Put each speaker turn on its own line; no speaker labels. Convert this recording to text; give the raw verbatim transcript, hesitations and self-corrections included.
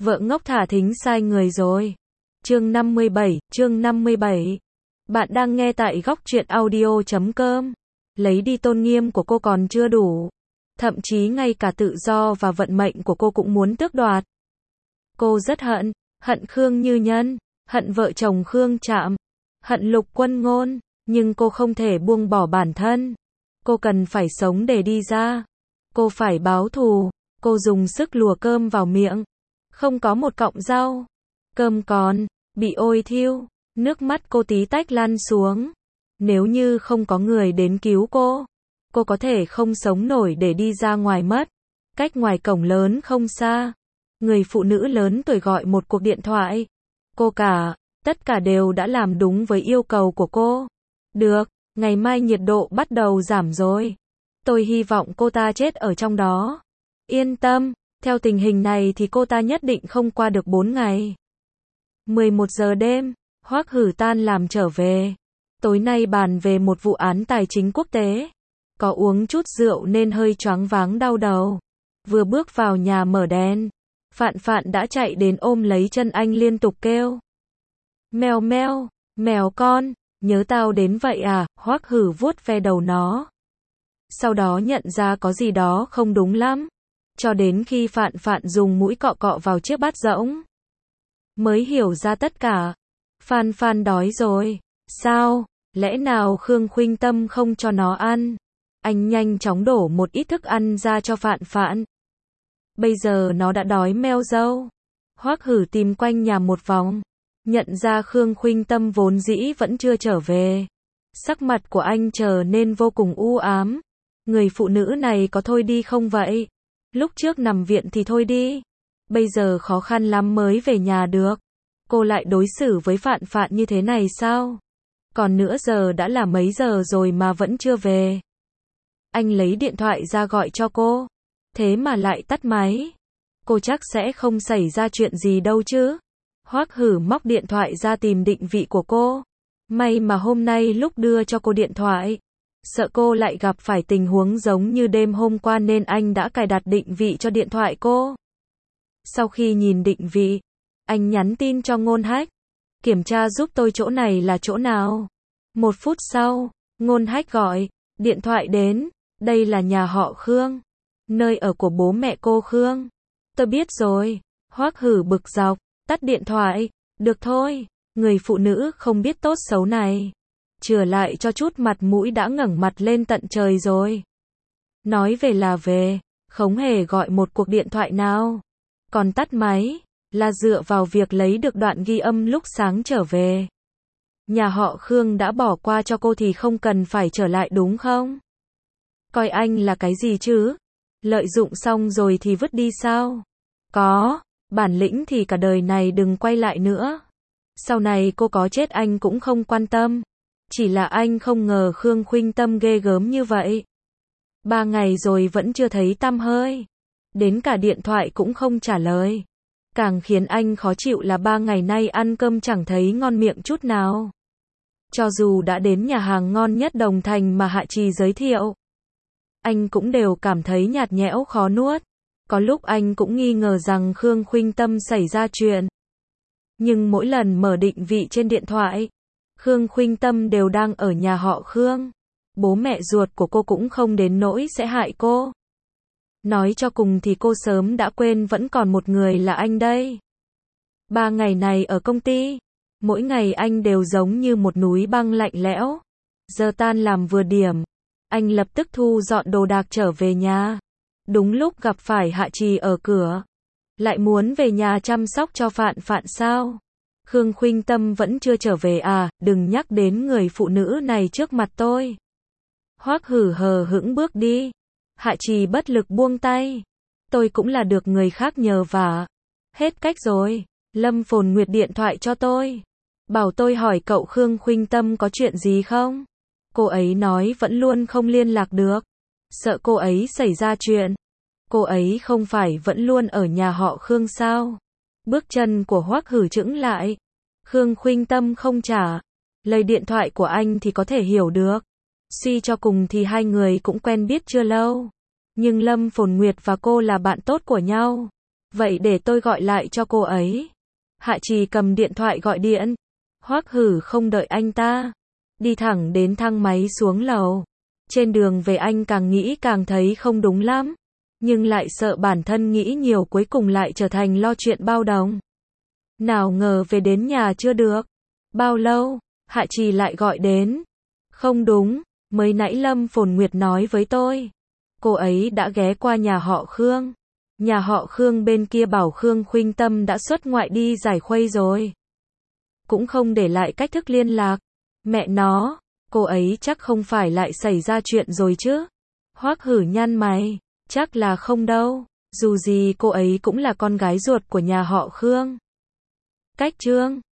Vợ ngốc thả thính sai người rồi. Chương năm mươi bảy, chương năm mươi bảy. Bạn đang nghe tại góc truyện audio chấm com. Lấy đi tôn nghiêm của cô còn chưa đủ. Thậm chí ngay cả tự do và vận mệnh của cô cũng muốn tước đoạt. Cô rất hận, hận Khương Như Nhân, hận vợ chồng Khương Trạm, hận Lục Quân Ngôn, nhưng cô không thể buông bỏ bản thân. Cô cần phải sống để đi ra. Cô phải báo thù. Cô dùng sức lùa cơm vào miệng. Không có một cọng rau. Cơm còn, bị ôi thiêu. Nước mắt cô tí tách lăn xuống. Nếu như không có người đến cứu cô, cô có thể không sống nổi để đi ra ngoài mất. Cách ngoài cổng lớn không xa, người phụ nữ lớn tuổi gọi một cuộc điện thoại. Cô cả, tất cả đều đã làm đúng với yêu cầu của cô. Được, ngày mai nhiệt độ bắt đầu giảm rồi. Tôi hy vọng cô ta chết ở trong đó. Yên tâm, theo tình hình này thì cô ta nhất định không qua được bốn ngày. mười một giờ đêm, Hoắc Hử tan làm trở về. Tối nay bàn về một vụ án tài chính quốc tế. Có uống chút rượu nên hơi choáng váng đau đầu. Vừa bước vào nhà mở đèn, Phạn Phạn đã chạy đến ôm lấy chân anh liên tục kêu. Mèo mèo, mèo con, nhớ tao đến vậy à? Hoắc Hử vuốt ve đầu nó. Sau đó nhận ra có gì đó không đúng lắm. Cho đến khi Phạn Phạn dùng mũi cọ cọ vào chiếc bát rỗng, mới hiểu ra tất cả. Phan Phan đói rồi. Sao? Lẽ nào Khương Khuynh Tâm không cho nó ăn? Anh nhanh chóng đổ một ít thức ăn ra cho Phạn Phạn. Bây giờ nó đã đói meo râu. Hoắc Hử tìm quanh nhà một vòng, nhận ra Khương Khuynh Tâm vốn dĩ vẫn chưa trở về. Sắc mặt của anh trở nên vô cùng u ám. Người phụ nữ này có thôi đi không vậy? Lúc trước nằm viện thì thôi đi. Bây giờ khó khăn lắm mới về nhà được. Cô lại đối xử với Phạn Phạn như thế này sao? Còn nữa giờ đã là mấy giờ rồi mà vẫn chưa về. Anh lấy điện thoại ra gọi cho cô. Thế mà lại tắt máy. Cô chắc sẽ không xảy ra chuyện gì đâu chứ? Hoắc Hử móc điện thoại ra tìm định vị của cô. May mà hôm nay lúc đưa cho cô điện thoại, sợ cô lại gặp phải tình huống giống như đêm hôm qua nên anh đã cài đặt định vị cho điện thoại cô. Sau khi nhìn định vị, anh nhắn tin cho Ngôn Hách. Kiểm tra giúp tôi chỗ này là chỗ nào. Một phút sau, Ngôn Hách gọi, điện thoại đến, đây là nhà họ Khương, nơi ở của bố mẹ cô Khương. Tôi biết rồi. Hoắc Hử bực dọc, tắt điện thoại. Được thôi, người phụ nữ không biết tốt xấu này, chừa lại cho chút mặt mũi đã ngẩng mặt lên tận trời rồi. Nói về là về, không hề gọi một cuộc điện thoại nào. Còn tắt máy, là dựa vào việc lấy được đoạn ghi âm lúc sáng trở về. Nhà họ Khương đã bỏ qua cho cô thì không cần phải trở lại đúng không? Coi anh là cái gì chứ? Lợi dụng xong rồi thì vứt đi sao? Có, bản lĩnh thì cả đời này đừng quay lại nữa. Sau này cô có chết anh cũng không quan tâm. Chỉ là anh không ngờ Khương Khuynh Tâm ghê gớm như vậy. Ba ngày rồi vẫn chưa thấy tăm hơi. Đến cả điện thoại cũng không trả lời. Càng khiến anh khó chịu là ba ngày nay ăn cơm chẳng thấy ngon miệng chút nào. Cho dù đã đến nhà hàng ngon nhất Đồng Thành mà Hạ Trì giới thiệu, anh cũng đều cảm thấy nhạt nhẽo khó nuốt. Có lúc anh cũng nghi ngờ rằng Khương Khuynh Tâm xảy ra chuyện. Nhưng mỗi lần mở định vị trên điện thoại, Khương Khuynh Tâm đều đang ở nhà họ Khương. Bố mẹ ruột của cô cũng không đến nỗi sẽ hại cô. Nói cho cùng thì cô sớm đã quên vẫn còn một người là anh đây. Ba ngày này ở công ty, mỗi ngày anh đều giống như một núi băng lạnh lẽo. Giờ tan làm vừa điểm, anh lập tức thu dọn đồ đạc trở về nhà. Đúng lúc gặp phải Hạ Trì ở cửa. Lại muốn về nhà chăm sóc cho Phạn Phạn sao? Khương Khuynh Tâm vẫn chưa trở về à? Đừng nhắc đến người phụ nữ này trước mặt tôi. Hoắc Hử hờ hững bước đi. Hạ Trì bất lực buông tay. Tôi cũng là được người khác nhờ vả. Hết cách rồi. Lâm Phồn Nguyệt điện thoại cho tôi. Bảo tôi hỏi cậu Khương Khuynh Tâm có chuyện gì không? Cô ấy nói vẫn luôn không liên lạc được. Sợ cô ấy xảy ra chuyện. Cô ấy không phải vẫn luôn ở nhà họ Khương sao? Bước chân của Hoắc Hử chững lại. Khương Khuynh Tâm không trả lời điện thoại của anh thì có thể hiểu được. Suy cho cùng thì hai người cũng quen biết chưa lâu. Nhưng Lâm Phồn Nguyệt và cô là bạn tốt của nhau. Vậy để tôi gọi lại cho cô ấy. Hạ Trì cầm điện thoại gọi điện. Hoắc Hử không đợi anh ta, đi thẳng đến thang máy xuống lầu. Trên đường về anh càng nghĩ càng thấy không đúng lắm, nhưng lại sợ bản thân nghĩ nhiều cuối cùng lại trở thành lo chuyện bao đồng. Nào ngờ về đến nhà chưa được bao lâu, Hạ Trì lại gọi đến. Không đúng, mới nãy Lâm Phồn Nguyệt nói với tôi, cô ấy đã ghé qua nhà họ Khương. Nhà họ Khương bên kia bảo Khương Khuynh Tâm đã xuất ngoại đi giải khuây rồi. Cũng không để lại cách thức liên lạc. Mẹ nó, cô ấy chắc không phải lại xảy ra chuyện rồi chứ? Hoắc Hử nhăn mày, chắc là không đâu, dù gì cô ấy cũng là con gái ruột của nhà họ Khương. Cách Trương